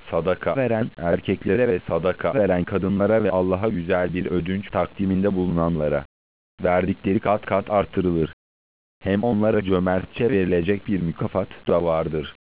sadaka veren erkeklere ve sadaka veren kadınlara ve Allah'a güzel bir ödünç takdiminde bulunanlara verdikleri kat kat artırılır. Hem onlara cömertçe verilecek bir mükafat da vardır.